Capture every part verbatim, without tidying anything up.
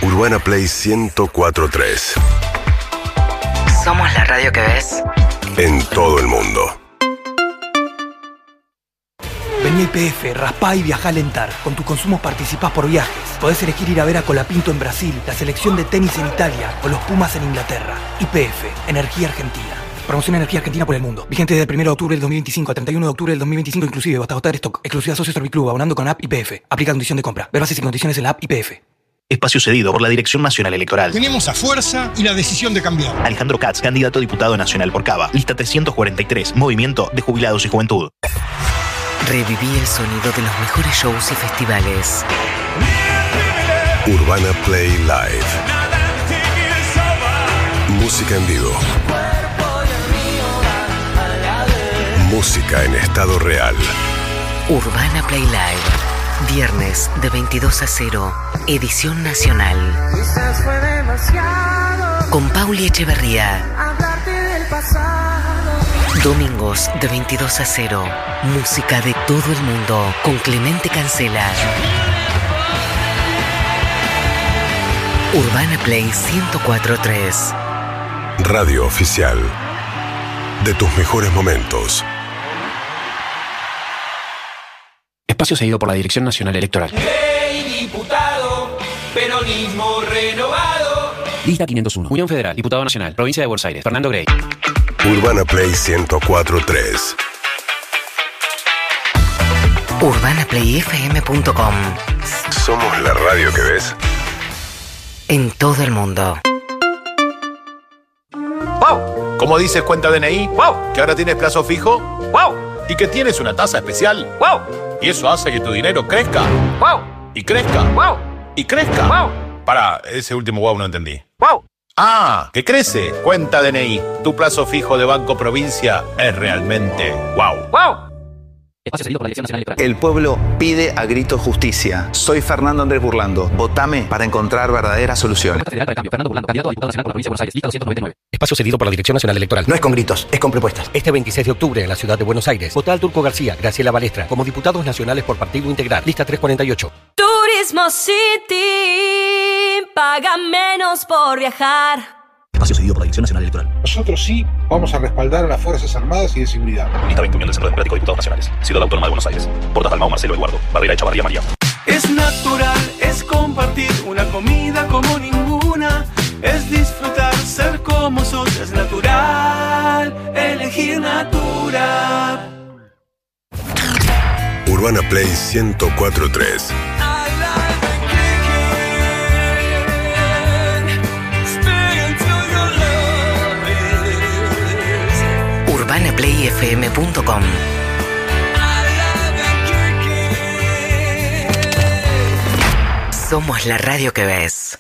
Urbana Play ciento cuatro punto tres. Somos la radio que ves en todo el mundo. Vení a I P F, raspá y viajá a Alentar. Con tus consumos participás por viajes. Podés elegir ir a ver a Colapinto en Brasil, la selección de tenis en Italia o los Pumas en Inglaterra. I P F, Energía Argentina. Promoción Energía Argentina por el mundo. Vigente desde el primero de octubre del dos mil veinticinco al treinta y uno de octubre del dos mil veinticinco inclusive, hasta agotar stock. Exclusiva Socio Serviclub, abonando con app I P F. Aplica condición de compra. Ver bases y condiciones en la app I P F. Espacio cedido por la Dirección Nacional Electoral. Tenemos a fuerza y la decisión de cambiar. Alejandro Katz, candidato a diputado nacional por Cava. Lista trescientos cuarenta y tres, Movimiento de Jubilados y Juventud. Reviví el sonido de los mejores shows y festivales. Urbana Play Live. Música en vivo. Música en estado real. Urbana Play Live. Viernes de veintidós a cero. Edición nacional. Con Pauli Echeverría. Domingos de veintidós a cero. Música de todo el mundo. Con Clemente Cancela. Urbana Play ciento cuatro punto tres. Radio oficial de tus mejores momentos. Espacio cedido por la Dirección Nacional Electoral. ¡Hey, diputado! Peronismo renovado. Lista quinientos uno. Unión Federal. Diputado Nacional. Provincia de Buenos Aires. Fernando Grey. Urbana Play ciento cuatro punto tres. urbana play f m punto com. Somos la radio que ves en todo el mundo. ¡Wow! ¿Cómo dices cuenta D N I? ¡Wow! ¿Que ahora tienes plazo fijo? ¡Wow! ¿Y que tienes una tasa especial? ¡Wow! Y eso hace que tu dinero crezca. ¡Wow! Y crezca. ¡Wow! Y crezca. ¡Wow! Pará, ese último wow no entendí. ¡Wow! ¡Ah! ¡Que crece! Cuenta D N I. Tu plazo fijo de Banco Provincia es realmente wow. ¡Wow! Espacio cedido por la Dirección Nacional Electoral. El pueblo pide a grito justicia. Soy Fernando Andrés Burlando. Votame para encontrar verdaderas soluciones. Federal para el cambio. Fernando Burlando, candidato a diputado nacional por la provincia de Buenos Aires. Lista doscientos noventa y nueve. Espacio cedido por la Dirección Nacional Electoral. No es con gritos, es con propuestas. Este veintiséis de octubre en la ciudad de Buenos Aires. Vota al Turco García, Graciela Balestra, como diputados nacionales por Partido Integral. Lista trescientos cuarenta y ocho. Turismo City. Paga menos por viajar. Espacio cedido por la Dirección Nacional Electoral. Nosotros sí vamos a respaldar a las Fuerzas Armadas y de Seguridad. Lista veinte, Unión del Centro Democrático de Diputados Nacionales. Ciudad Autónoma de Buenos Aires. Portas Dalmau, Marcelo Eduardo. Barrera Echavarría María. Es natural, es compartir una comida como ninguna. Es disfrutar, ser como sos. Es natural, elegir Natura. Urbana Play ciento cuatro punto tres. urbana play f m punto com. Somos la radio que ves.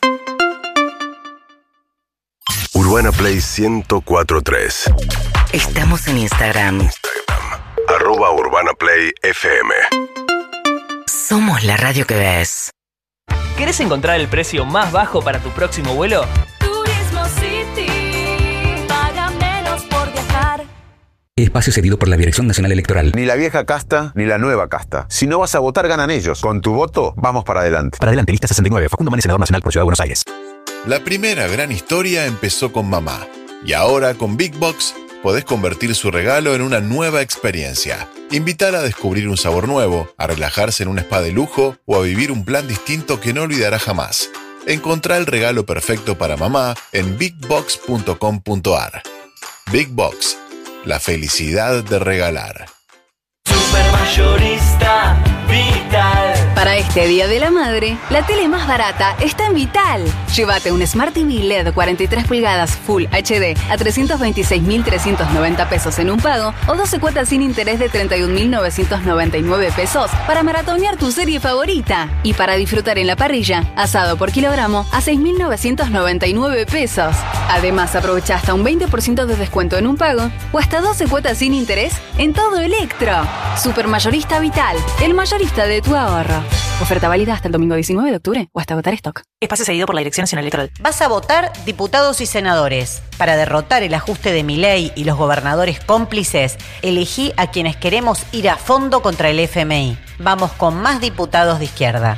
Urbana Play ciento cuatro punto tres. Estamos en Instagram. Instagram. Arroba Urbana Play F M. Somos la radio que ves. ¿Querés encontrar el precio más bajo para tu próximo vuelo? Turismo City. Paga menos por viajar. Espacio cedido por la Dirección Nacional Electoral. Ni la vieja casta, ni la nueva casta. Si no vas a votar, ganan ellos. Con tu voto, vamos para adelante. Para adelante, lista sesenta y nueve. Facundo Manes, senador nacional por Ciudad de Buenos Aires. La primera gran historia empezó con mamá. Y ahora, con Big Box, podés convertir su regalo en una nueva experiencia. Invitar a descubrir un sabor nuevo, a relajarse en un spa de lujo o a vivir un plan distinto que no olvidará jamás. Encontrá el regalo perfecto para mamá en big box punto com punto a r. Big Box. La felicidad de regalar. Supermayorista Vital. Para este Día de la Madre, la tele más barata está en Vital. Llévate un Smart T V L E D cuarenta y tres pulgadas Full H D a trescientos veintiséis mil trescientos noventa pesos en un pago o doce cuotas sin interés de treinta y un mil novecientos noventa y nueve pesos para maratonear tu serie favorita. Y para disfrutar en la parrilla, asado por kilogramo a seis mil novecientos noventa y nueve pesos. Además, aprovecha hasta un veinte por ciento de descuento en un pago o hasta doce cuotas sin interés en todo Electro. Supermayorista Vital, el mayorista de tu ahorro. Oferta válida hasta el domingo diecinueve de octubre o hasta agotar stock. Espacio cedido por la Dirección Nacional Electoral. Vas a votar diputados y senadores. Para derrotar el ajuste de Milei y los gobernadores cómplices, elegí a quienes queremos ir a fondo contra el F M I. Vamos con más diputados de izquierda.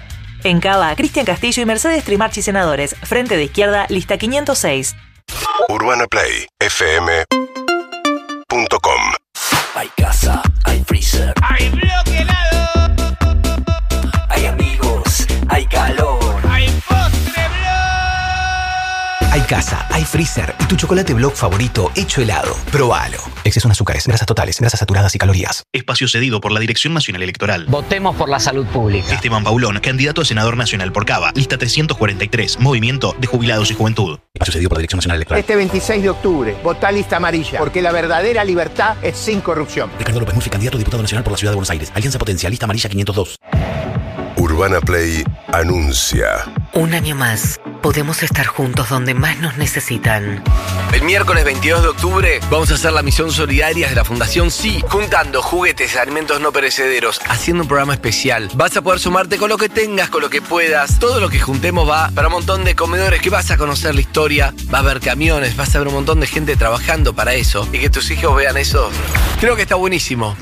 En Cava, Cristian Castillo y Mercedes Trimarchi Senadores. Frente de izquierda, lista quinientos seis. urbana play f m punto com. Hay casa, hay freezer, ¡Hay bloque helado! hay amigos, hay calor. ¡Hay postre blog! Hay casa, hay freezer y tu chocolate Block favorito hecho helado. Probalo. Exceso en azúcares, grasas totales, grasas saturadas y calorías. Espacio cedido por la Dirección Nacional Electoral. Votemos por la salud pública. Esteban Paulón, candidato a senador nacional por Cava. Lista trescientos cuarenta y tres, Movimiento de Jubilados y Juventud. Espacio cedido por la Dirección Nacional Electoral. Este veintiséis de octubre, votá lista amarilla, porque la verdadera libertad es sin corrupción. Ricardo López Murphy, candidato a diputado nacional por la Ciudad de Buenos Aires. Alianza Potencia, lista amarilla quinientos dos. Urbana Play anuncia. Un año más, podemos estar juntos donde más nos necesitan. El miércoles veintidós de octubre vamos a hacer la misión solidaria de la Fundación Sí, juntando juguetes y alimentos no perecederos, haciendo un programa especial. Vas a poder sumarte con lo que tengas, con lo que puedas. Todo lo que juntemos va para un montón de comedores que vas a conocer la historia, va a haber camiones, vas a ver un montón de gente trabajando para eso. Y que tus hijos vean eso, creo que está buenísimo.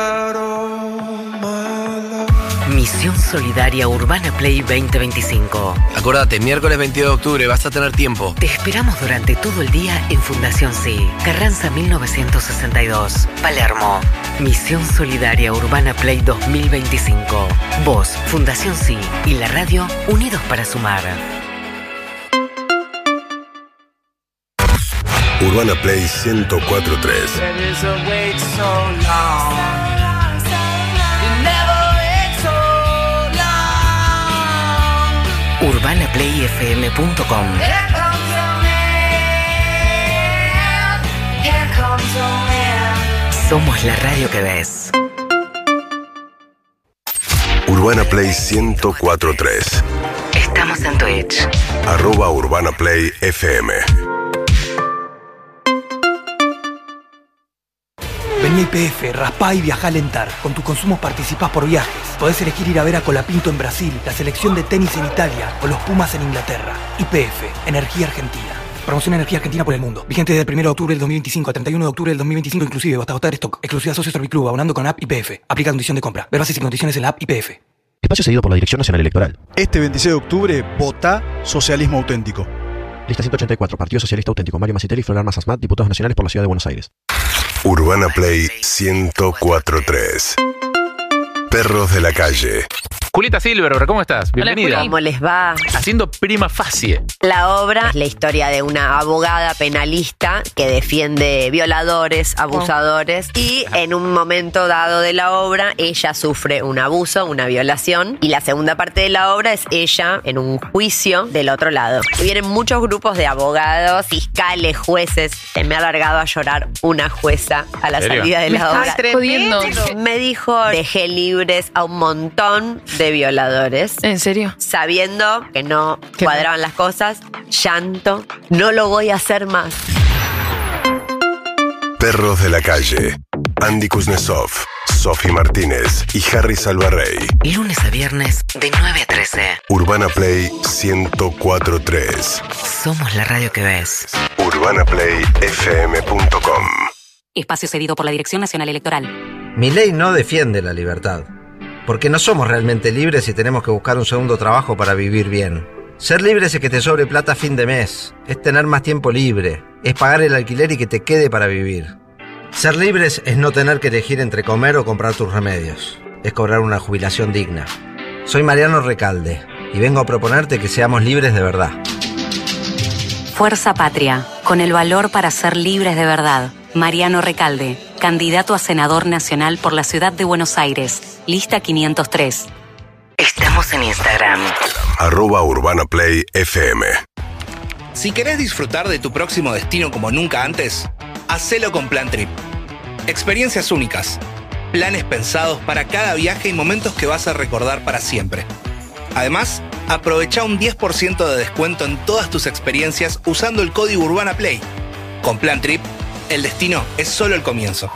Misión Solidaria Urbana Play veinte veinticinco. Acordate, miércoles veintidós de octubre vas a tener tiempo. Te esperamos durante todo el día en Fundación Sí, Carranza mil novecientos sesenta y dos, Palermo. Misión Solidaria Urbana Play dos mil veinticinco. Vos, Fundación Sí y la radio unidos para sumar. Urbana Play ciento cuatro punto tres. urbana play f m punto com. Somos la radio que ves. Urbana Play ciento cuatro punto tres. Estamos en Twitch. Arroba Urbana Play F M. Vení a Y P F, raspá y viajá a alentar. Con tus consumos participás por viajes. Podés elegir ir a ver a Colapinto en Brasil, la selección de tenis en Italia o los Pumas en Inglaterra. Y P F, Energía Argentina. Promoción Energía Argentina por el mundo. Vigente desde el primero de octubre del dos mil veinticinco a treinta y uno de octubre del dos mil veinticinco inclusive, hasta agotar stock. Exclusividad Socio Serviclub, abonando con app Y P F. Aplica condición de compra. Ver bases y condiciones en la app Y P F. Espacio cedido por la Dirección Nacional Electoral. Este veintiséis de octubre, votá Socialismo Auténtico. Lista ciento ochenta y cuatro, Partido Socialista Auténtico. Mario Macitelli y Flor Armas Asmat, diputados nacionales por la Ciudad de Buenos Aires. Urbana Play ciento cuatro punto tres. Perros de la calle. Julieta Silverberg, ¿cómo estás? Bienvenida. ¿Cómo les va? Haciendo Prima Facie. La obra es la historia de una abogada penalista que defiende violadores, abusadores, oh. y en un momento dado de la obra ella sufre un abuso, una violación, y la segunda parte de la obra es ella en un juicio del otro lado. Vienen muchos grupos de abogados, fiscales, jueces. Se me ha largado a llorar una jueza a la salida de la obra. Me dijo, dejé libres a un montón de violadores. ¿En serio? Sabiendo que no cuadraban las cosas, llanto, no lo voy a hacer más. Perros de la calle. Andy Kuznetsov, Sofi Martínez y Harry Salvarrey. Lunes a viernes de nueve a trece. Urbana Play ciento cuatro punto tres. Somos la radio que ves. urbana play f m punto com. Espacio cedido por la Dirección Nacional Electoral. Mi ley no defiende la libertad. Porque no somos realmente libres y tenemos que buscar un segundo trabajo para vivir bien. Ser libre es que te sobre plata a fin de mes, es tener más tiempo libre, es pagar el alquiler y que te quede para vivir. Ser libres es no tener que elegir entre comer o comprar tus remedios, es cobrar una jubilación digna. Soy Mariano Recalde y vengo a proponerte que seamos libres de verdad. Fuerza Patria, con el valor para ser libres de verdad. Mariano Recalde, candidato a senador nacional por la Ciudad de Buenos Aires, lista quinientos tres. Estamos en Instagram. Arroba Urbana Play F M. Si querés disfrutar de tu próximo destino como nunca antes, hacelo con Plan Trip. Experiencias únicas, planes pensados para cada viaje y momentos que vas a recordar para siempre. Además, aprovecha un diez por ciento de descuento en todas tus experiencias usando el código Urbana Play. Con Plan Trip, el destino es solo el comienzo.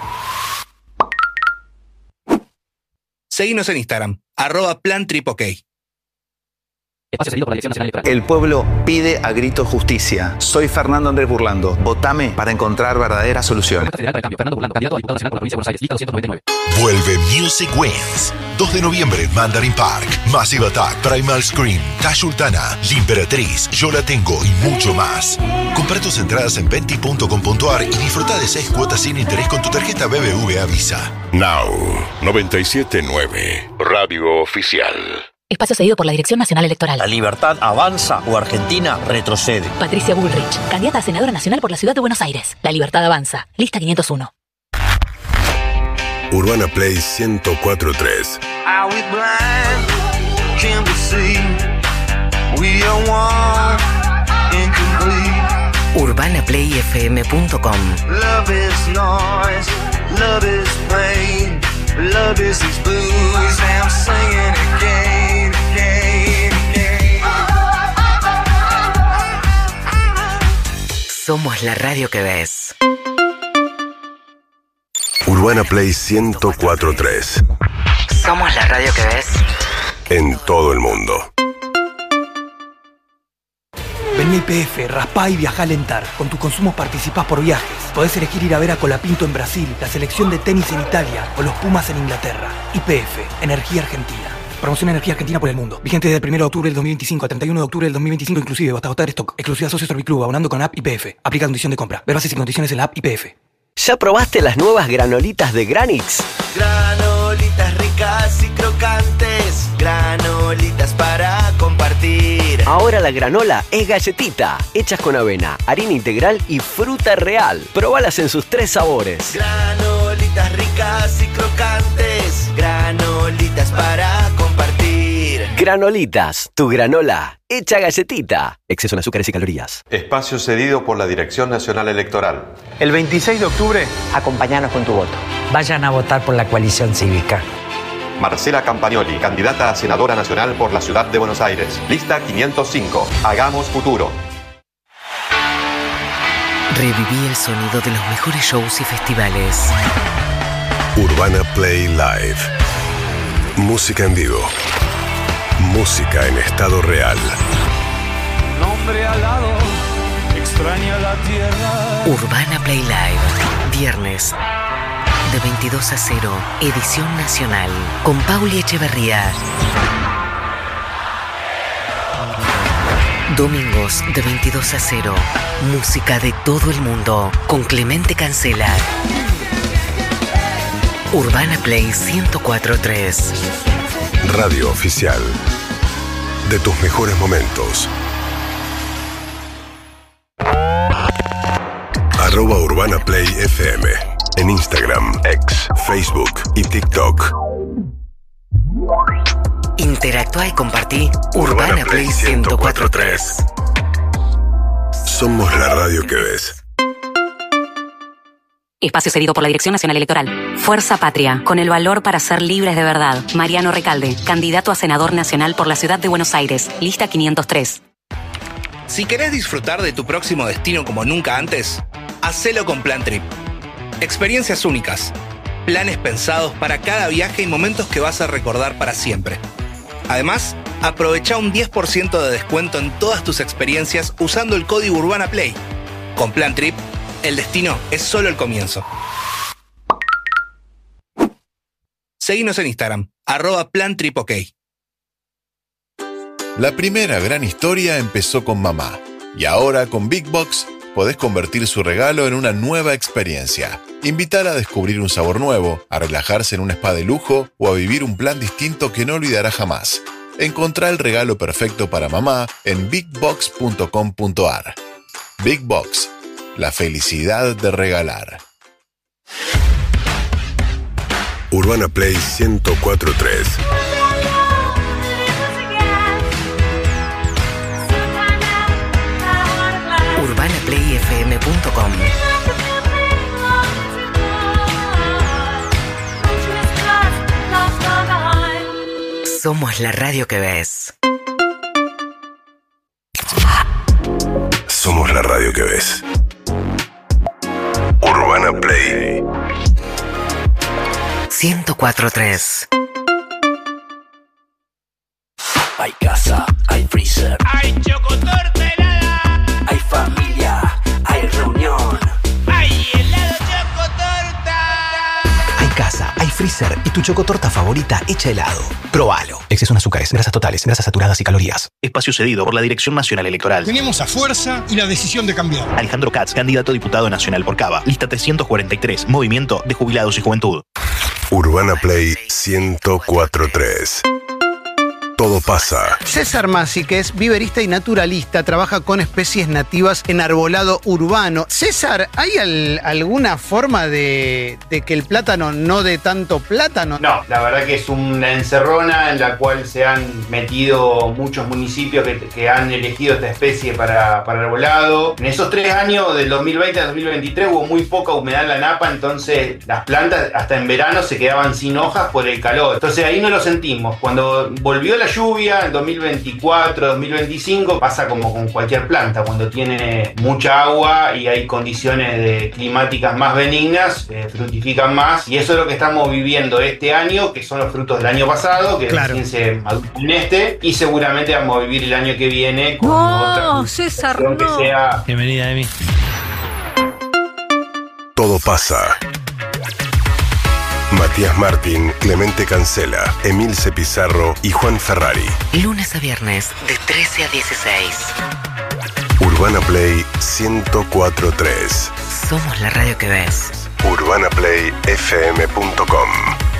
Seguinos en Instagram, arroba Plan Trip OK. Espacio cedido por la Dirección Nacional Electoral. El pueblo pide a grito justicia. Soy Fernando Andrés Burlando. Votame para encontrar verdaderas soluciones. Fernando Burlando, candidato a diputado nacional por la provincia de Buenos Aires, lista doscientos noventa y nueve. Vuelve Music Wins. dos de noviembre en Mandarin Park. Massive Attack, Primal Scream, Tash Sultana, La Imperatriz, Yo La Tengo y mucho más. Compra tus entradas en venti punto com punto ar y disfruta de seis cuotas sin interés con tu tarjeta B B V A Visa. Now, noventa y siete punto nueve, Radio Oficial. Espacio cedido por la Dirección Nacional Electoral. ¿La libertad avanza o Argentina retrocede? Patricia Bullrich, candidata a senadora nacional por la Ciudad de Buenos Aires. La libertad avanza. Lista quinientos uno. Urbana Play ciento cuatro punto tres. urbana play f m punto com. Love is noise, love is pain, love is these blues. I'm singing again, again, again. Somos la radio que ves. Urbana Play ciento cuatro punto tres. Somos la radio que ves. En todo el mundo. Vení a Y P F, raspá y viajá a alentar. Con tus consumos participás por viajes. Podés elegir ir a ver a Colapinto en Brasil, la selección de tenis en Italia o los Pumas en Inglaterra. Y P F, Energía Argentina. Promoción Energía Argentina por el mundo. Vigente desde el primero de octubre del dos mil veinticinco al treinta y uno de octubre del dos mil veinticinco inclusive, hasta agotar stock. Exclusiva Socios Orbiclub, abonando con app Y P F. Aplica condición de compra. Ver bases y condiciones en la app Y P F. ¿Ya probaste las nuevas granolitas de Granix? Granolitas ricas y crocantes, granolitas para compartir. Ahora la granola es galletita, hechas con avena, harina integral y fruta real. Probalas en sus tres sabores. Granolitas ricas y crocantes, granolitas para compartir. Granolitas, tu granola, hecha galletita. Exceso en azúcares y calorías. Espacio cedido por la Dirección Nacional Electoral. El veintiséis de octubre, acompáñanos con tu voto. Vayan a votar por la coalición cívica. Marcela Campagnoli, candidata a senadora nacional por la Ciudad de Buenos Aires. Lista quinientos cinco. Hagamos futuro. Reviví el sonido de los mejores shows y festivales. Urbana Play Live. Música en vivo. Música en estado real. Nombre alado, extraña la tierra. Urbana Play Live. Viernes de veintidós a cero. Edición nacional. Con Pauli Echeverría. Domingos de veintidós a cero. Música de todo el mundo. Con Clemente Cancela. Urbana Play ciento cuatro punto tres. Radio Oficial. De tus mejores momentos. Arroba Urbana Play F M. En Instagram, X, Facebook y TikTok. Interactúa y compartí Urbana, Urbana Play ciento cuatro punto tres. Somos la radio que ves. Espacio cedido por la Dirección Nacional Electoral. Fuerza Patria, con el valor para ser libres de verdad. Mariano Recalde, candidato a senador nacional por la Ciudad de Buenos Aires. Lista quinientos tres. Si querés disfrutar de tu próximo destino como nunca antes, hacelo con Plan Trip. Experiencias únicas. Planes pensados para cada viaje y momentos que vas a recordar para siempre. Además, aprovecha un diez por ciento de descuento en todas tus experiencias usando el código Urbana Play. Con Plan Trip, el destino es solo el comienzo. Seguinos en Instagram, arroba Plan Trip OK. La primera gran historia empezó con mamá. Y ahora con Big Box podés convertir su regalo en una nueva experiencia. Invítala a descubrir un sabor nuevo, a relajarse en un spa de lujo o a vivir un plan distinto que no olvidará jamás. Encontrá el regalo perfecto para mamá en big box punto com punto ar. Big Box. La felicidad de regalar. Urbana Play ciento cuatro punto tres. urbana play f m punto com. Somos la radio que ves. Somos la radio que ves. Urbana Play ciento cuatro punto tres. Hay casa, hay freezer. Tu chocotorta favorita hecha helado. Probalo. Exceso en azúcares, grasas totales, grasas saturadas y calorías. Espacio cedido por la Dirección Nacional Electoral. Tenemos a Fuerza y la decisión de cambiar. Alejandro Katz, candidato a diputado nacional por Cava. Lista trescientos cuarenta y tres, Movimiento de Jubilados y Juventud. Urbana Play ciento cuatro punto tres. Todo pasa. César Masi, que es viverista y naturalista, trabaja con especies nativas en arbolado urbano. César, ¿hay al, alguna forma de, de que el plátano no dé tanto plátano? No, la verdad que es una encerrona en la cual se han metido muchos municipios que, que han elegido esta especie para, para arbolado. En esos tres años, del dos mil veinte al dos mil veintitrés, hubo muy poca humedad en la napa, entonces las plantas hasta en verano se quedaban sin hojas por el calor. Entonces ahí no lo sentimos. Cuando volvió la lluvia en dos mil veinticuatro, dos mil veinticinco, pasa como con cualquier planta, cuando tiene mucha agua y hay condiciones de climáticas más benignas, eh, fructifican más, y eso es lo que estamos viviendo este año, que son los frutos del año pasado, que claro, recién se maduran en este, y seguramente vamos a vivir el año que viene con no, otra César, no. que sea... Bienvenida, Emi. Todo pasa. Matías Martín, Clemente Cancela, Emilce Pizarro y Juan Ferrari. Lunes a viernes, de trece a dieciséis. Urbana Play ciento cuatro punto tres. Somos la radio que ves. urbana play f m punto com.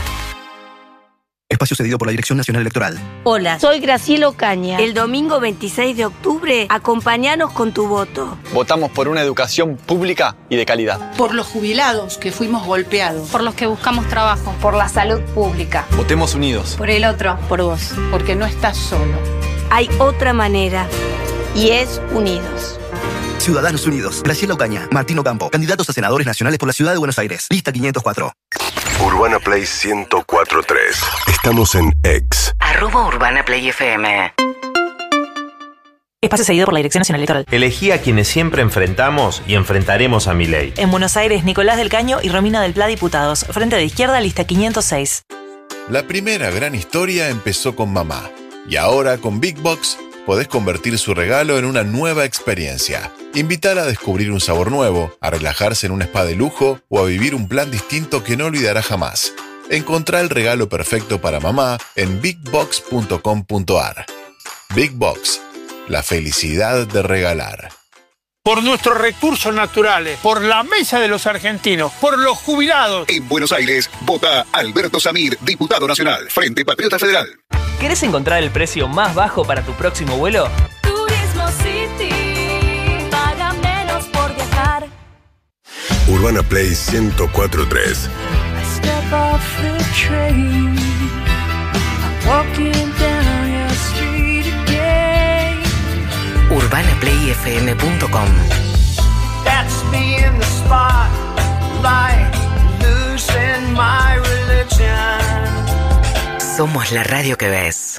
Espacio cedido por la Dirección Nacional Electoral. Hola, soy Graciela Ocaña. El domingo veintiséis de octubre, acompáñanos con tu voto. Votamos por una educación pública y de calidad. Por los jubilados que fuimos golpeados. Por los que buscamos trabajo. Por la salud pública. Votemos unidos. Por el otro. Por vos. Porque no estás solo. Hay otra manera. Y es unidos. Ciudadanos Unidos. Graciela Ocaña, Martín Ocampo, candidatos a senadores nacionales por la Ciudad de Buenos Aires. Lista quinientos cuatro. Urbana Play ciento cuatro punto tres. Estamos en X. Arroba Urbana Play F M. Espacio seguido por la Dirección Nacional Electoral. Elegí a quienes siempre enfrentamos y enfrentaremos a Milei. En Buenos Aires, Nicolás del Caño y Romina del Pla, diputados. Frente de Izquierda, lista quinientos seis. La primera gran historia empezó con mamá. Y ahora con Big Box podés convertir su regalo en una nueva experiencia. Invítala a descubrir un sabor nuevo, a relajarse en un spa de lujo o a vivir un plan distinto que no olvidará jamás. Encontrá el regalo perfecto para mamá en big box punto com punto a r. Big Box, la felicidad de regalar. Por nuestros recursos naturales, por la mesa de los argentinos, por los jubilados. En Buenos Aires, vota Alberto Samir, diputado nacional, Frente Patriota Federal. ¿Querés encontrar el precio más bajo para tu próximo vuelo? Turismo City, paga menos por viajar. Urbana Play ciento cuatro punto tres. Step off the train, I'm walking down your street again. urbana play f m punto com. That's me in the spotlight, losing my religion. Somos la radio que ves.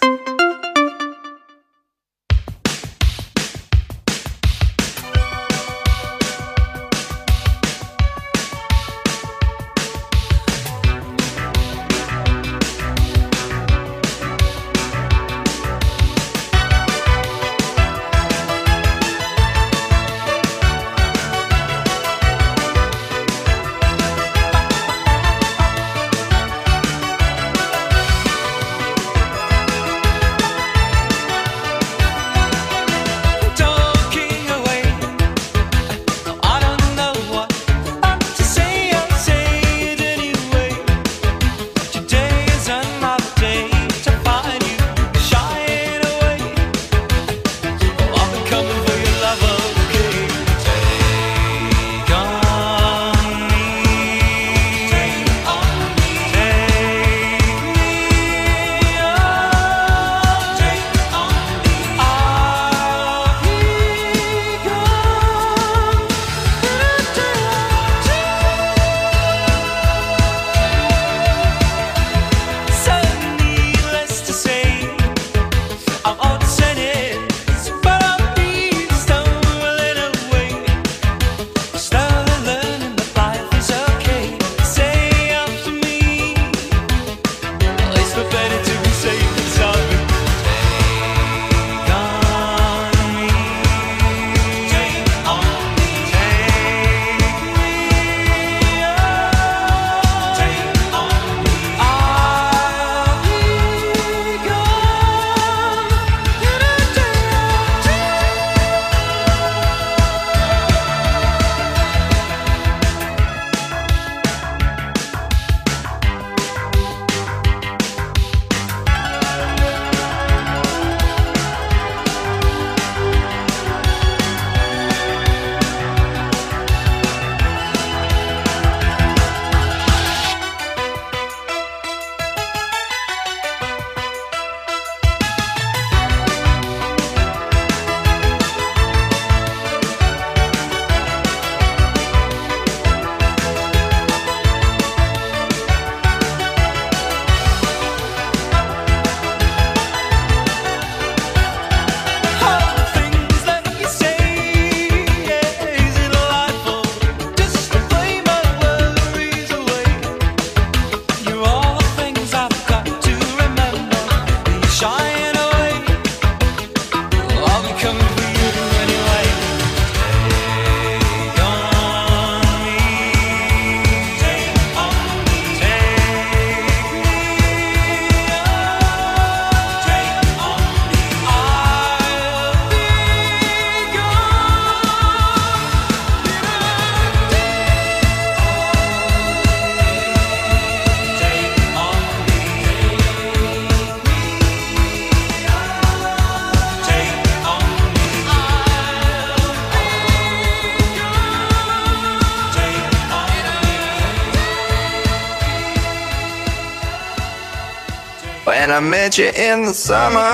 When I met you in the summer,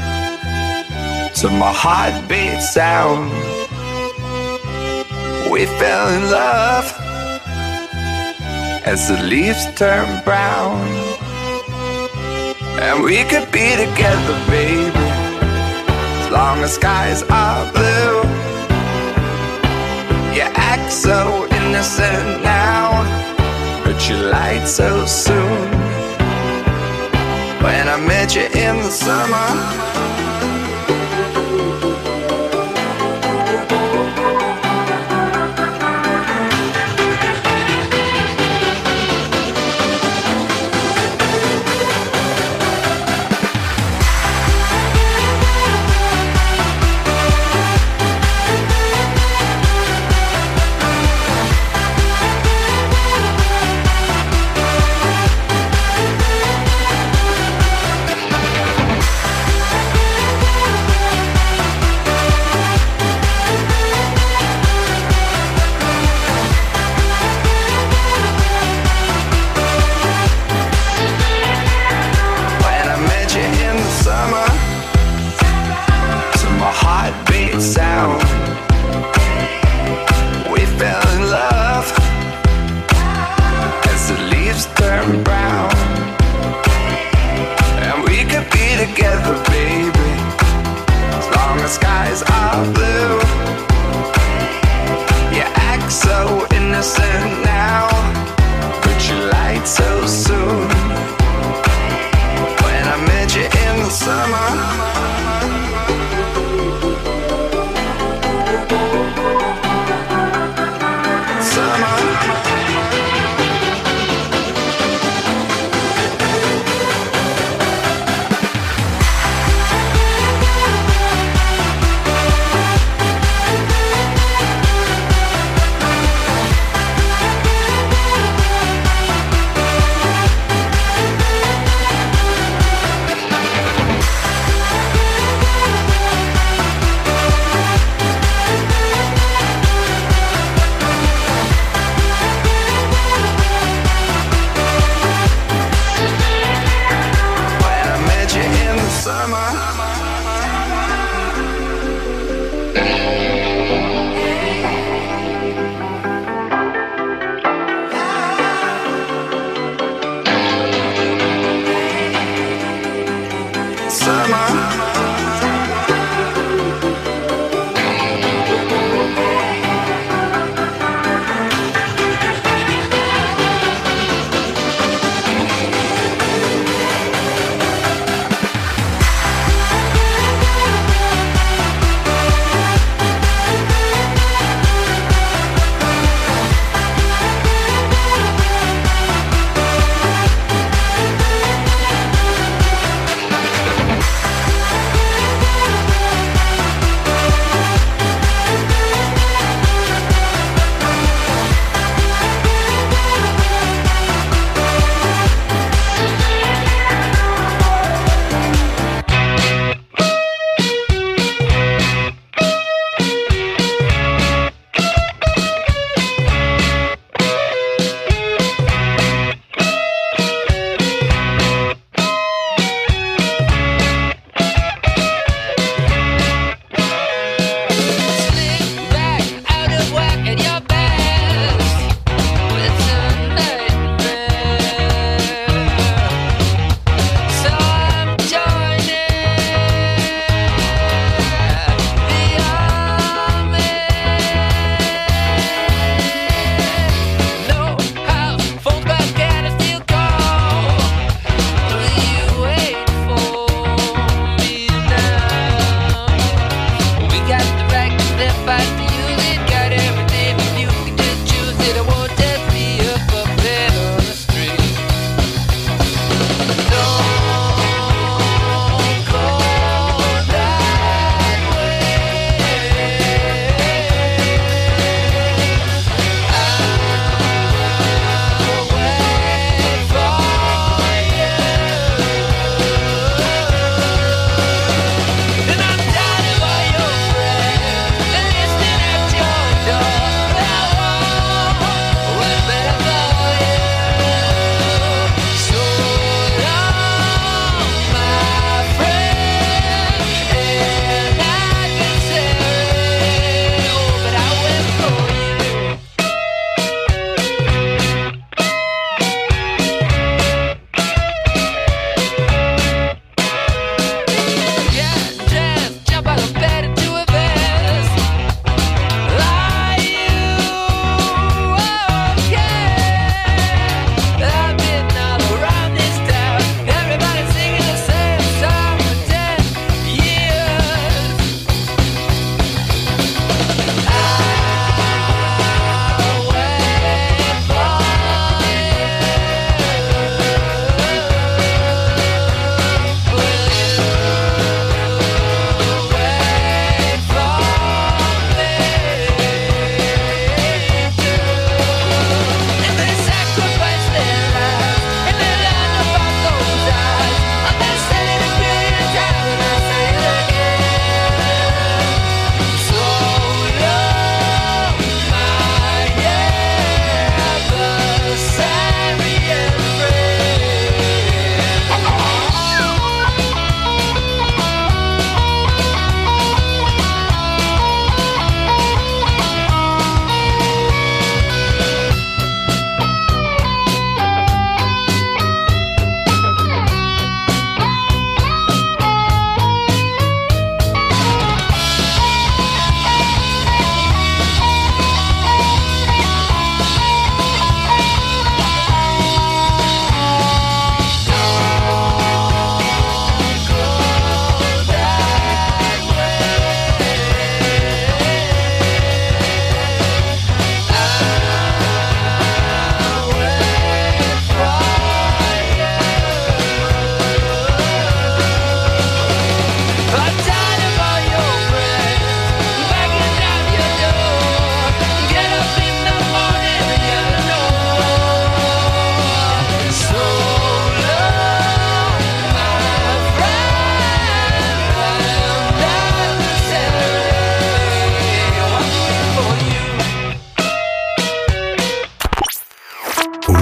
to my heartbeat sound, we fell in love as the leaves turn brown. And we could be together, baby, as long as skies are blue. You act so innocent now, but you lied so soon. When I met you in the summer, sound, we fell in love as the leaves turn brown. And we could be together, baby, as long as skies are blue. You act so innocent now, but you lied so soon. When I met you in the summer,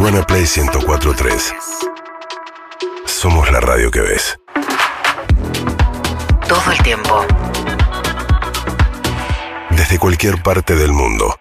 Urbana Play ciento cuatro punto tres. Somos la radio que ves. Todo el tiempo. Desde cualquier parte del mundo.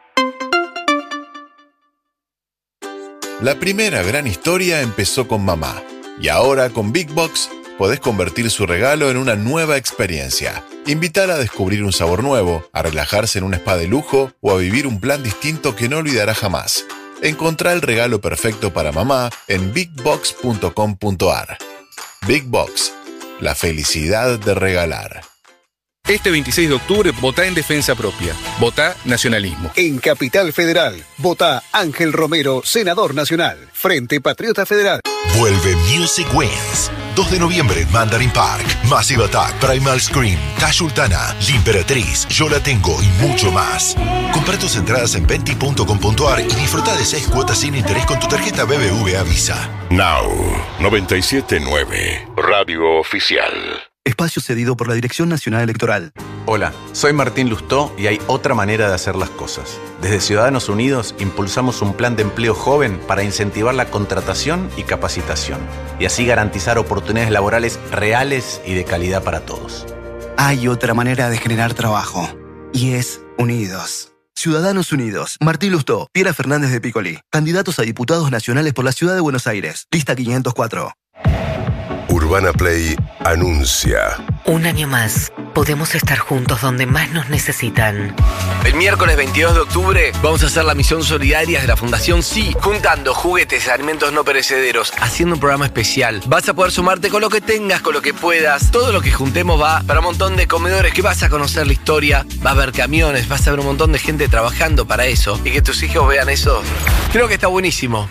La primera gran historia empezó con mamá. Y ahora con Big Box podés convertir su regalo en una nueva experiencia. Invítala a descubrir un sabor nuevo, a relajarse en un spa de lujo o a vivir un plan distinto que no olvidará jamás. Encontrá el regalo perfecto para mamá en big box punto com punto a r. Big Box, la felicidad de regalar. Este veintiséis de octubre, votá en defensa propia. Votá nacionalismo. En Capital Federal, votá Ángel Romero, senador nacional. Frente Patriota Federal. Vuelve Music Wins. dos de noviembre en Mandarin Park. Massive Attack, Primal Scream, Tashultana, La Imperatriz, Yo La Tengo y mucho más. Compra tus entradas en venti punto com punto a r y disfruta de seis cuotas sin interés con tu tarjeta B B V A Visa. Now, noventa y siete punto nueve, Radio Oficial. Espacio cedido por la Dirección Nacional Electoral. Hola, soy Martín Lustó y hay otra manera de hacer las cosas. Desde Ciudadanos Unidos impulsamos un plan de empleo joven para incentivar la contratación y capacitación y así garantizar oportunidades laborales reales y de calidad para todos. Hay otra manera de generar trabajo y es Unidos. Ciudadanos Unidos. Martín Lustó, Piera Fernández de Picolí. Candidatos a diputados nacionales por la Ciudad de Buenos Aires. Lista quinientos cuatro. Urbana Play anuncia. Un año más, podemos estar juntos donde más nos necesitan. El miércoles veintidós de octubre vamos a hacer la misión solidaria de la Fundación Sí, juntando juguetes, alimentos no perecederos, haciendo un programa especial. Vas a poder sumarte con lo que tengas, con lo que puedas. Todo lo que juntemos va para un montón de comedores que vas a conocer la historia, vas a ver camiones, vas a ver un montón de gente trabajando para eso y que tus hijos vean eso. Creo que está buenísimo.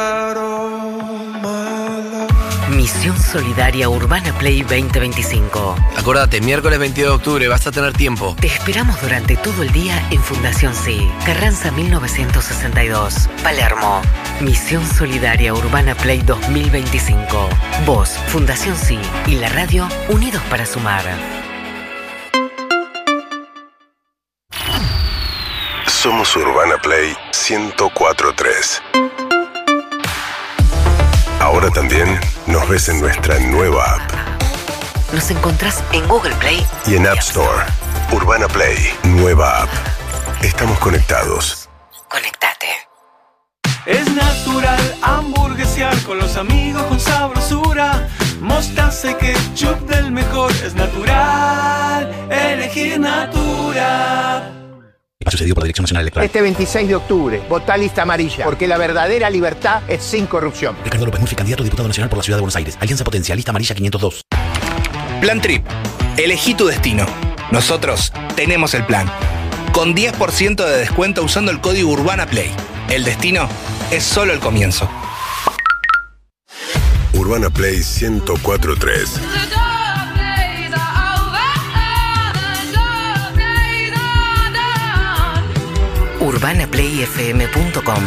Misión Solidaria Urbana Play veinte veinticinco. Acordate, miércoles veintidós de octubre vas a tener tiempo. Te esperamos durante todo el día en Fundación Sí, Carranza mil novecientos sesenta y dos, Palermo. Misión Solidaria Urbana Play dos mil veinticinco. Vos, Fundación Sí y la radio unidos para sumar. Somos Urbana Play ciento cuatro punto tres. Ahora también nos ves en nuestra nueva app. Nos encontrás en Google Play y en App Store. Urbana Play, nueva app. Estamos conectados. Conectate. Es natural hamburguesear con los amigos con sabrosura. Mostaza y ketchup del mejor. Es natural elegir Natura. Espacio cedido por la Dirección Nacional Electoral. Este veintiséis de octubre, votá lista amarilla, porque la verdadera libertad es sin corrupción. Ricardo López Murphy, candidato a diputado nacional por la Ciudad de Buenos Aires. Alianza Potencia, lista amarilla quinientos dos. Plan Trip. Elegí tu destino. Nosotros tenemos el plan. Con diez por ciento de descuento usando el código Urbana Play. El destino es solo el comienzo. Urbana Play ciento cuatro punto tres. urbana play f m punto com.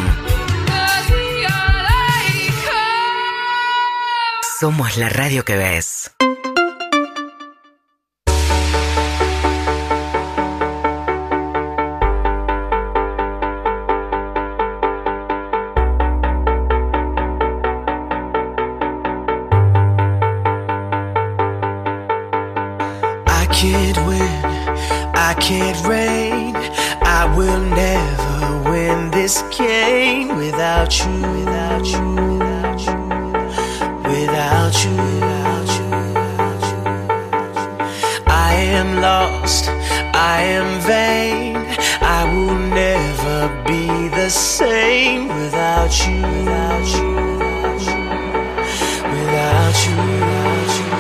Somos la radio que ves. I can't win, I can't reign, I will never win this game without you, without you, without you, without you, without you, without you. I am lost, I am vain, I will never be the same without you, without you, without you, without you, without you.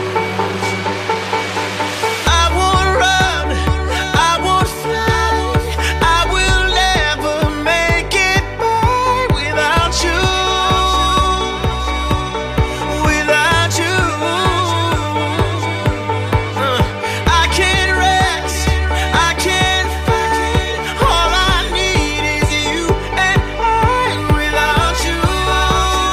All I need is you and I without you.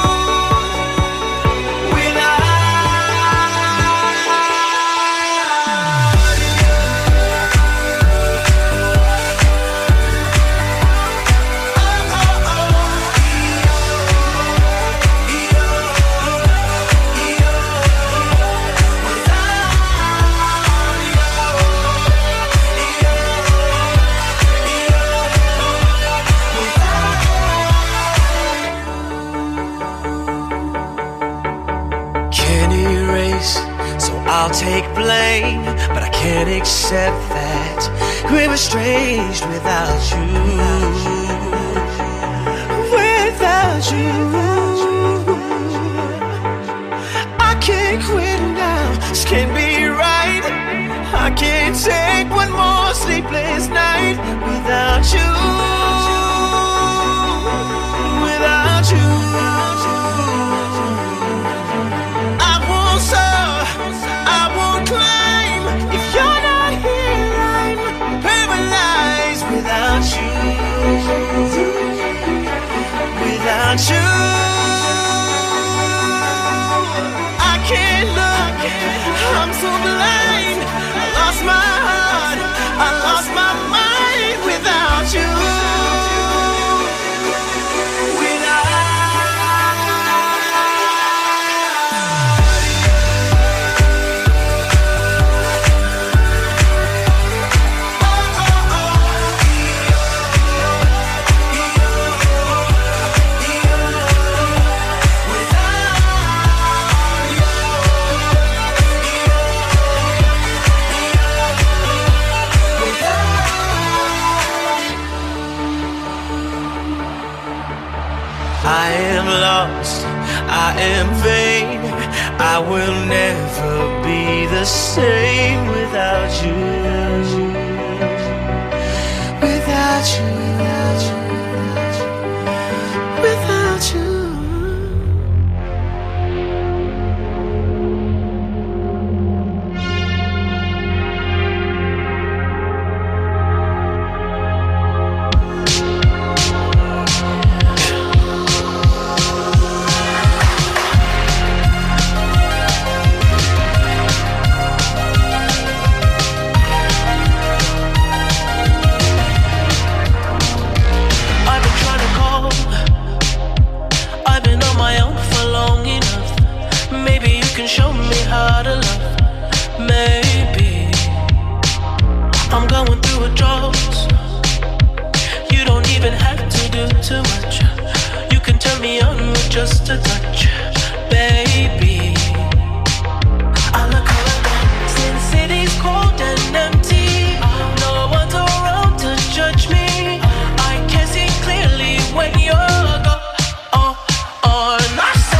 take blame, but I can't accept that we're estranged without you. Without you, I can't quit now. This can't be right. I can't take one more sleepless night without you. Without you, I won't soar, I won't climb. If you're not here, I'm paralyzed without you. Without you, I can't look, I'm so blind. I lost my heart, I lost my mind without you. I am lost, I am vain. I will never be the same without you. Without you, without you, without you. Show me how to love. Maybe I'm going through a drought. You don't even have to do too much. You can turn me on with just a touch, baby. I look around, since city's cold and empty. No one's around to judge me. I can see clearly when you're gone. Oh, oh, and I say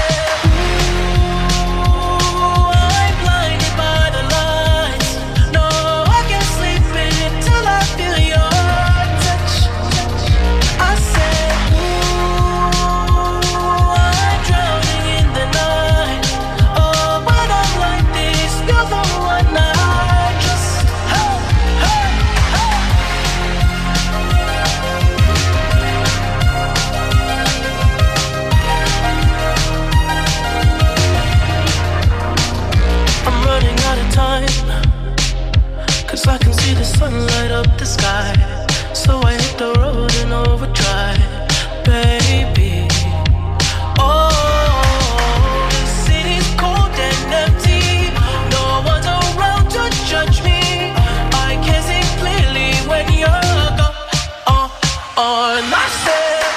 I can see the sun light up the sky, so I hit the road in overdrive, baby. Oh, the city's cold and empty. No one's around to judge me. I can see clearly when you're gone. Oh, oh, and I said,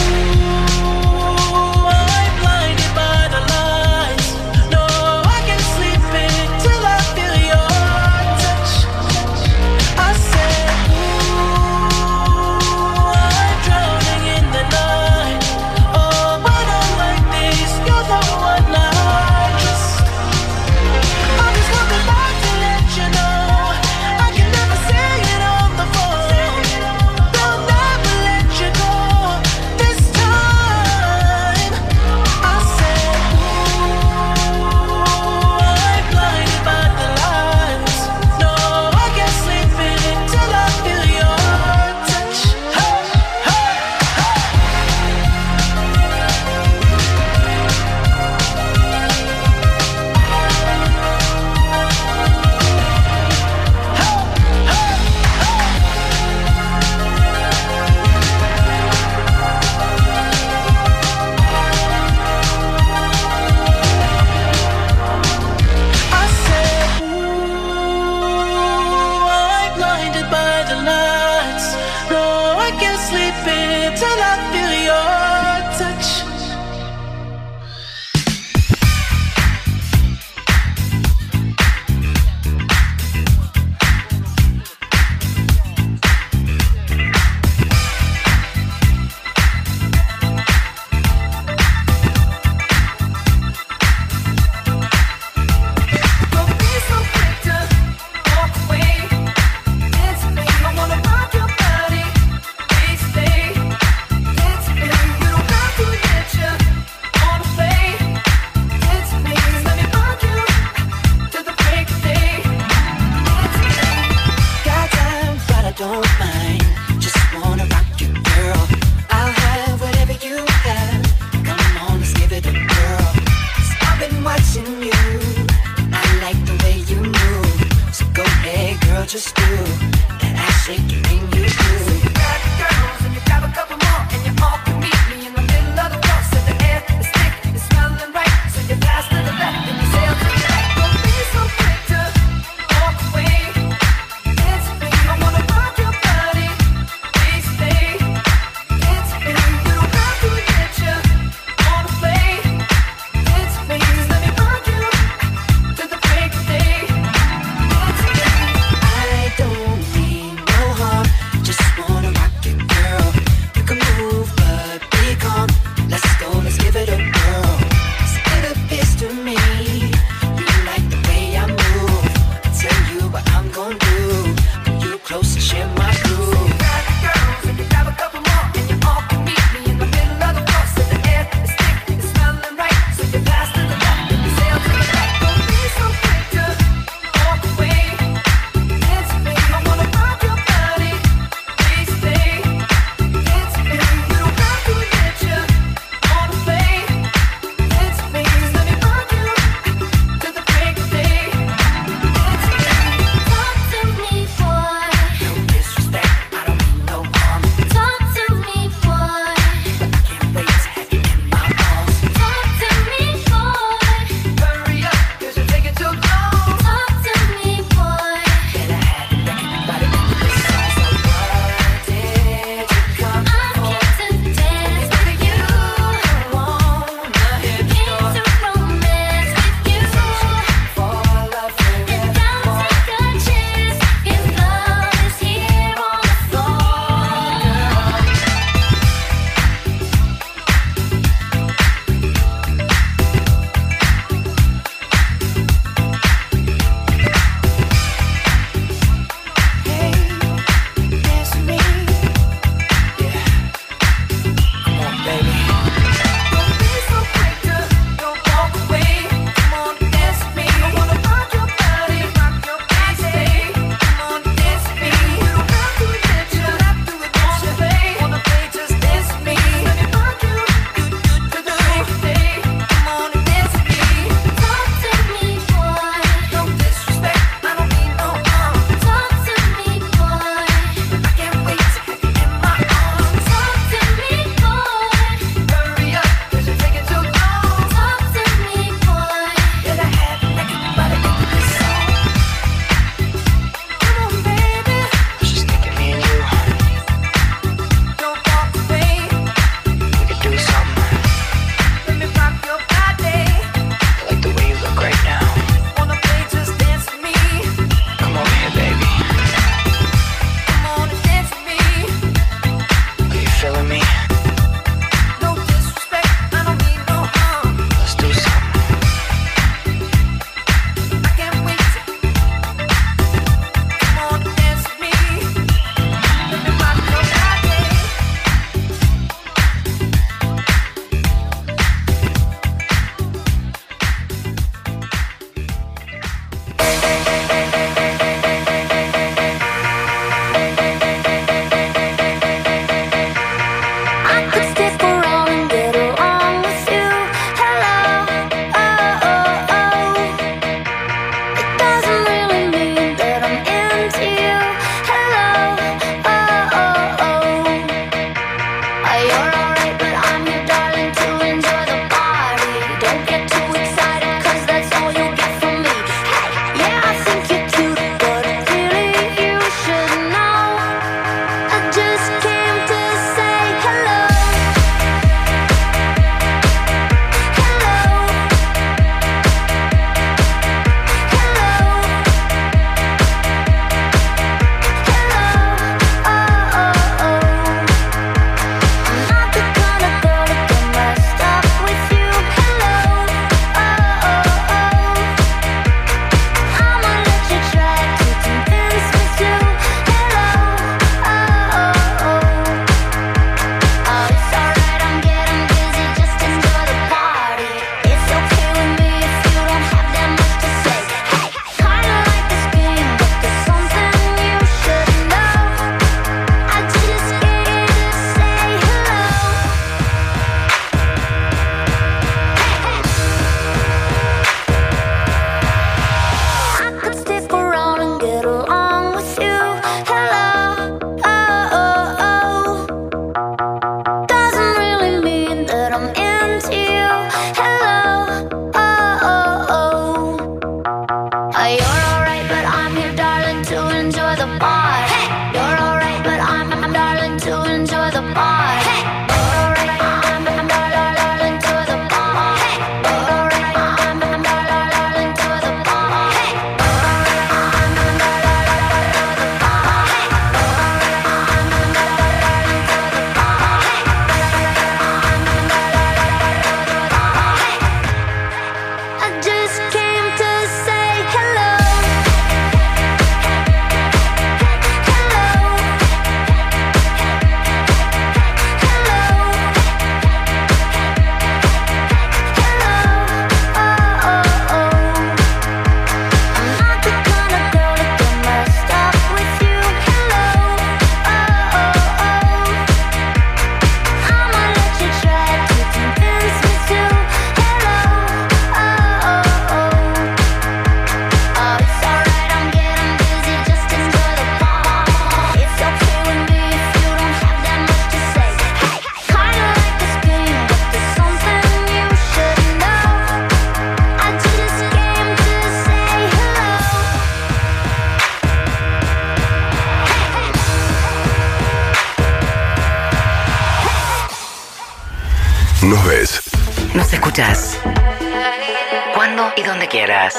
ooh, I'm blinded by the lights. No, I can't sleep until I feel your touch. I said, ooh, I'm drowning in the night. Oh, when I'm like this, you're the one I trust. I just want the light to let you know I can never say it on the phone. They'll never let you go this time. I said, ooh, I'm blinded by the lights. No, I can't sleep until I feel your touch. Hey, hey, I said, ooh, I'm blinded by the lights. No, I can't sleep until I feel your touch. to enjoy the party. Nos ves. Nos escuchás. Cuando y donde quieras.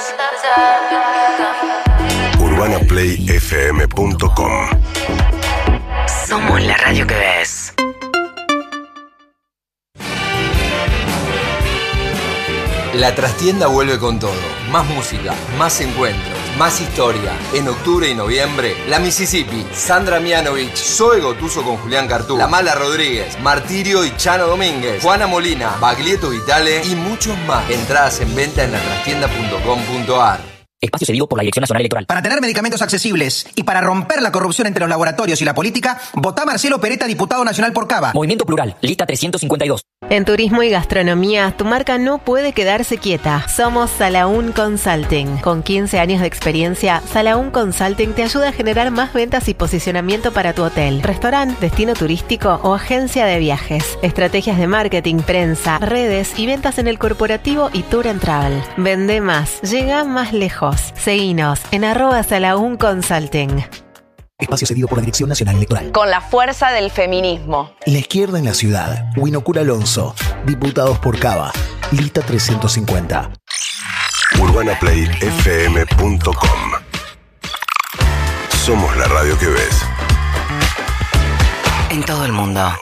urbana play f m punto com. Somos la radio que ves. La trastienda vuelve con todo. Más música, más encuentros, más historia. En octubre y noviembre, La Mississippi, Sandra Mianovich, Zoe Gotuso con Julián Cartú, La Mala Rodríguez, Martirio y Chano Domínguez, Juana Molina, Baglietto Vitale y muchos más. Entradas en venta en la trastienda punto com punto a r. Espacio cedido por la Dirección Nacional Electoral. Para tener medicamentos accesibles y para romper la corrupción entre los laboratorios y la política, votá Marcelo Peretta, diputado nacional por Cava. Movimiento Plural, lista trescientos cincuenta y dos. En turismo y gastronomía, tu marca no puede quedarse quieta. Somos Salaún Consulting. Con quince años de experiencia, Salaún Consulting te ayuda a generar más ventas y posicionamiento para tu hotel, restaurante, destino turístico o agencia de viajes. Estrategias de marketing, prensa, redes y ventas en el corporativo y tour and travel. Vende más, llega más lejos. Seguinos en arroba Salaún Consulting. Espacio cedido por la Dirección Nacional Electoral. Con la fuerza del feminismo. La izquierda en la ciudad. Winocura Alonso. Diputados por Cava. Lista trescientos cincuenta. urbana play f m punto com. Somos la radio que ves. En todo el mundo.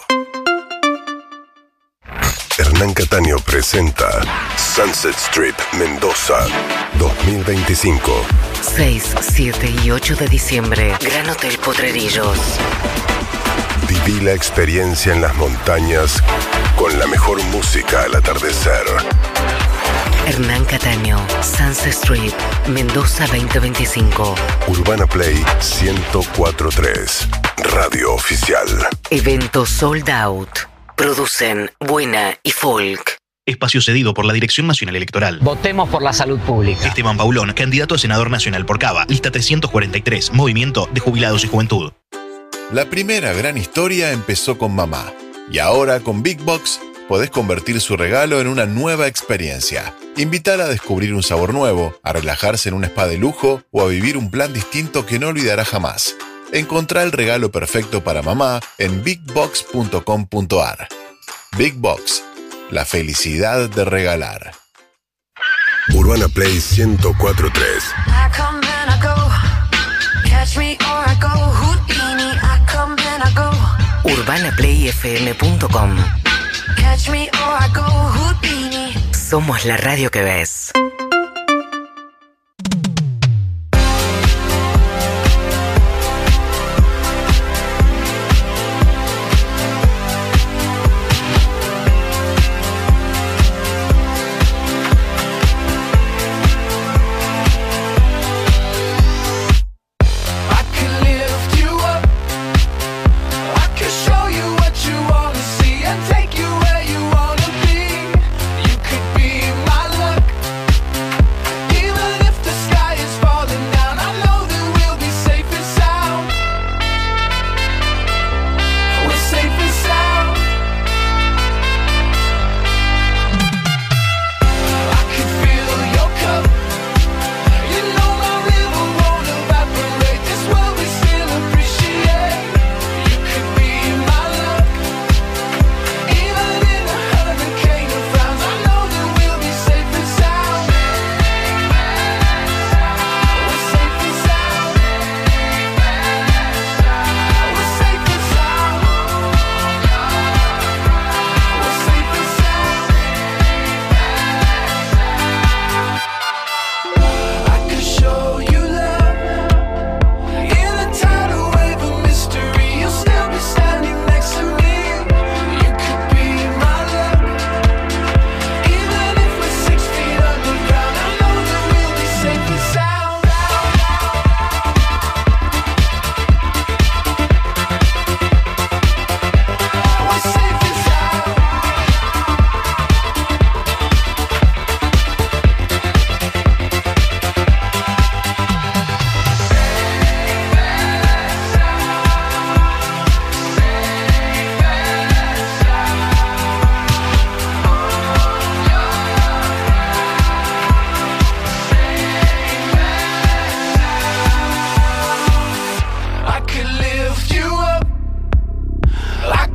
Hernán Cataño presenta Sunset Strip Mendoza dos mil veinticinco. seis, siete y ocho de diciembre. Gran Hotel Potrerillos. Viví la experiencia en las montañas con la mejor música al atardecer. Hernán Cataño, Sunset Strip, Mendoza veinte veinticinco. Urbana Play ciento cuatro punto tres. Radio oficial. Evento sold out. Producen Buena y Folk. Espacio cedido por la Dirección Nacional Electoral. Votemos por la salud pública. Esteban Paulón, candidato a senador nacional por Cava. Lista trescientos cuarenta y tres. Movimiento de Jubilados y Juventud. La primera gran historia empezó con mamá. Y ahora con Big Box podés convertir su regalo en una nueva experiencia. Invítala a descubrir un sabor nuevo, a relajarse en un spa de lujo o a vivir un plan distinto que no olvidará jamás. Encontrá el regalo perfecto para mamá en big box punto com punto a r. Big Box, la felicidad de regalar. Urbana Play ciento cuatro punto tres. urbana play f m punto com. Somos la radio que ves. Take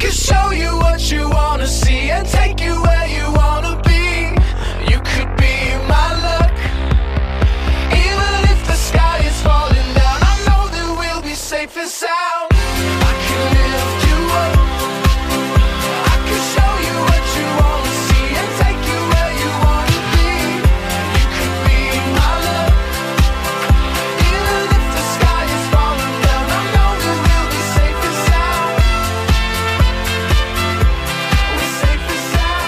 can show you what you wanna see and take you where you wanna be. You could be my luck. Even if the sky is falling down, I know that we'll be safe and sound. I can lift you up. I can show you what you wanna see and take you where you wanna be. You could be my luck. Even if the sky is falling down, I know that we'll be safe and sound. We're safe and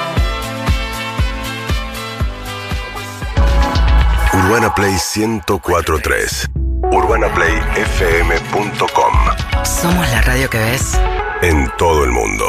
sound. Urbana Play ciento cuatro punto tres. urbana play f m punto com. Somos la radio que ves en todo el mundo.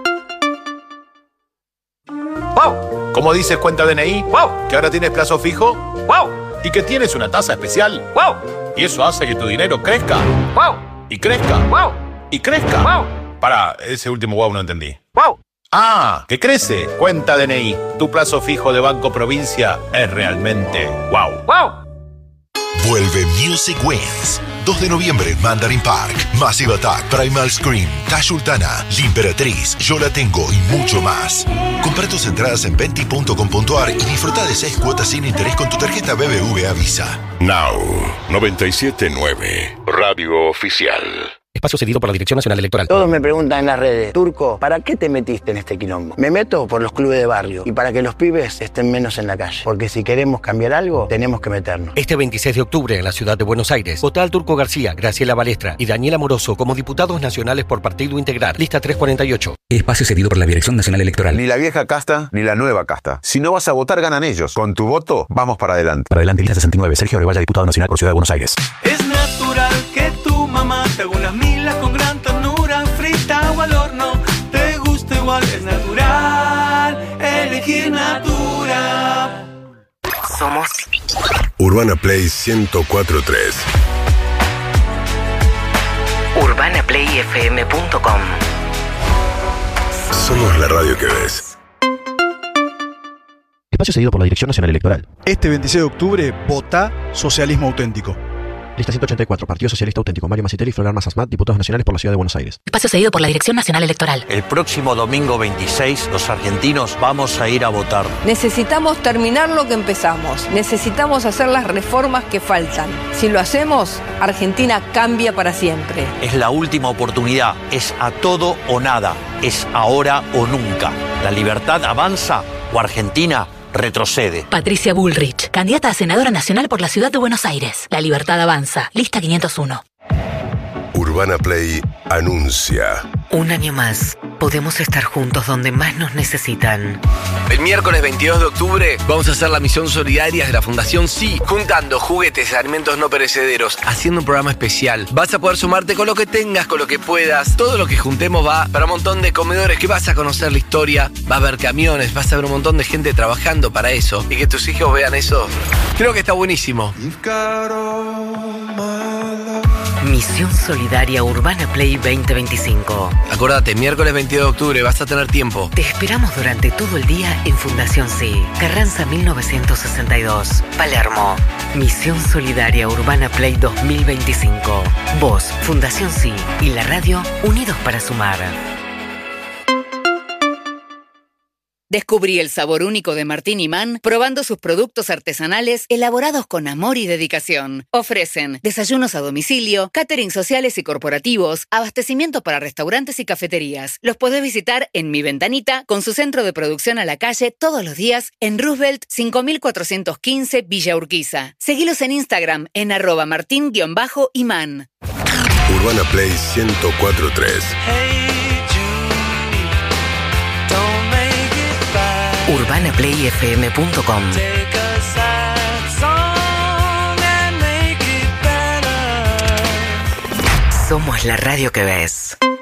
¡Wow! ¿Cómo dices cuenta D N I? ¡Wow! ¿Que ahora tienes plazo fijo? ¡Wow! ¿Y que tienes una tasa especial? ¡Wow! Y eso hace que tu dinero crezca. ¡Wow! Y crezca. ¡Wow! Y crezca. ¡Wow! Pará, ese último wow no entendí. ¡Wow! ¡Ah! ¡Que crece! Cuenta D N I. Tu plazo fijo de Banco Provincia es realmente wow. ¡Wow! Vuelve Music Wins. dos de noviembre en Mandarin Park. Massive Attack, Primal Scream, Tashultana, La Imperatriz, Yo La Tengo y mucho más. Compra tus entradas en venti punto com punto ar y disfruta de seis cuotas sin interés con tu tarjeta B B V a Visa. Now, noventa y siete punto nueve, Radio Oficial. Espacio cedido por la Dirección Nacional Electoral. Todos me preguntan en las redes, Turco, ¿para qué te metiste en este quilombo? Me meto por los clubes de barrio y para que los pibes estén menos en la calle. Porque si queremos cambiar algo, tenemos que meternos. Este veintiséis de octubre en la ciudad de Buenos Aires, vota al Turco García, Graciela Balestra y Daniel Amoroso como diputados nacionales por Partido Integral. Lista trescientos cuarenta y ocho. Espacio cedido por la Dirección Nacional Electoral. Ni la vieja casta, ni la nueva casta. Si no vas a votar, ganan ellos. Con tu voto, vamos para adelante. Para adelante, lista sesenta y nueve. Sergio Arevalla, diputado nacional por Ciudad de Buenos Aires. Es natural que tu mamá te haga unas milas con gran ternura, frita o al horno. Te gusta igual, es natural. Elegir Natura. Somos Urbana Play ciento cuatro punto tres. urbana play f m punto com. Somos la radio que ves. Espacio cedido por la Dirección Nacional Electoral. Este veintiséis de octubre, vota Socialismo Auténtico. Lista ciento ochenta y cuatro. Partido Socialista Auténtico. Mario Maciteri y Flor Armas Asmat, diputados nacionales por la Ciudad de Buenos Aires. Espacio cedido por la Dirección Nacional Electoral. El próximo domingo veintiséis, los argentinos vamos a ir a votar. Necesitamos terminar lo que empezamos. Necesitamos hacer las reformas que faltan. Si lo hacemos, Argentina cambia para siempre. Es la última oportunidad. Es a todo o nada. Es ahora o nunca. La libertad avanza o Argentina retrocede. Patricia Bullrich, candidata a senadora nacional por la Ciudad de Buenos Aires. La libertad avanza. Lista quinientos uno. Urbana Play anuncia. Un año más. Podemos estar juntos donde más nos necesitan. El miércoles veintidós de octubre vamos a hacer la misión solidaria de la Fundación Sí, juntando juguetes, alimentos no perecederos, haciendo un programa especial. Vas a poder sumarte con lo que tengas, con lo que puedas. Todo lo que juntemos va para un montón de comedores que vas a conocer la historia. Va a haber camiones, vas a ver un montón de gente trabajando para eso. Y que tus hijos vean eso. Creo que está buenísimo. Misión Solidaria Urbana Play veinte veinticinco. Acordate, miércoles veintidós de octubre vas a tener tiempo. Te esperamos durante todo el día en Fundación Sí, Carranza mil novecientos sesenta y dos, Palermo. Misión Solidaria Urbana Play dos mil veinticinco. Vos, Fundación Sí y la radio unidos para sumar. Descubrí el sabor único de Martín y Mann probando sus productos artesanales elaborados con amor y dedicación. Ofrecen desayunos a domicilio, catering sociales y corporativos, abastecimiento para restaurantes y cafeterías. Los podés visitar en Mi Ventanita con su centro de producción a la calle todos los días en Roosevelt cinco mil cuatrocientos quince Villa Urquiza. Seguilos en Instagram en arroba martín-imán. Urbana Play ciento cuatro punto tres. urbana play f m punto com. Somos la radio que ves.